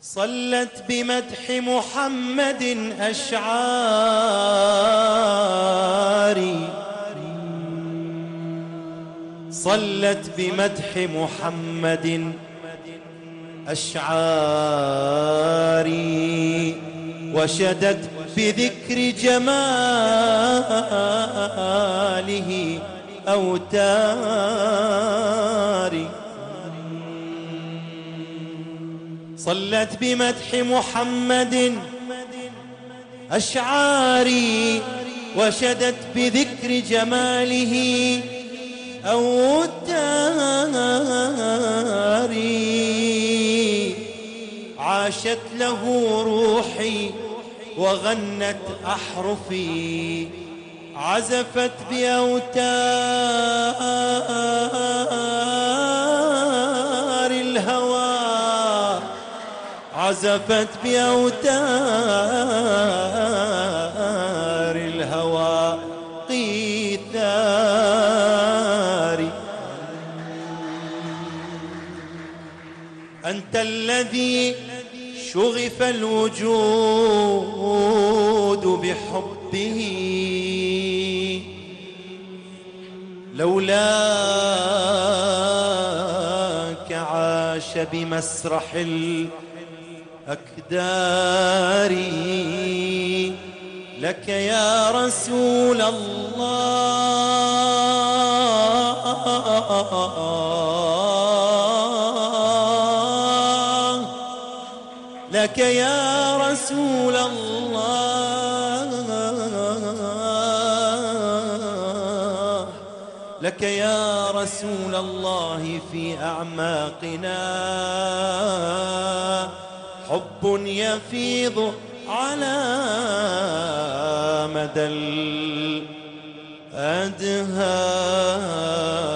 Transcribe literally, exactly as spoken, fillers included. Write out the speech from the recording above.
صلت بمدح محمد أشعاري، صلت بمدح محمد أشعاري، وشدت بذكر جماله أوتاري. صلت بمدح محمد أشعاري، وشدت بذكر جماله أوتاري. عاشت له روحي وغنت أحرفي، عزفت بأوتار الهوى، عزفت بأوتار الهوى قيثاري. أنت الذي شغف الوجود بحبه، لولاك عاش بمسرح الأكدار. لك يا رسول الله، لك يا رسول الله، لك يا رسول الله في أعماقنا حب يفيض على مدى الأدهار.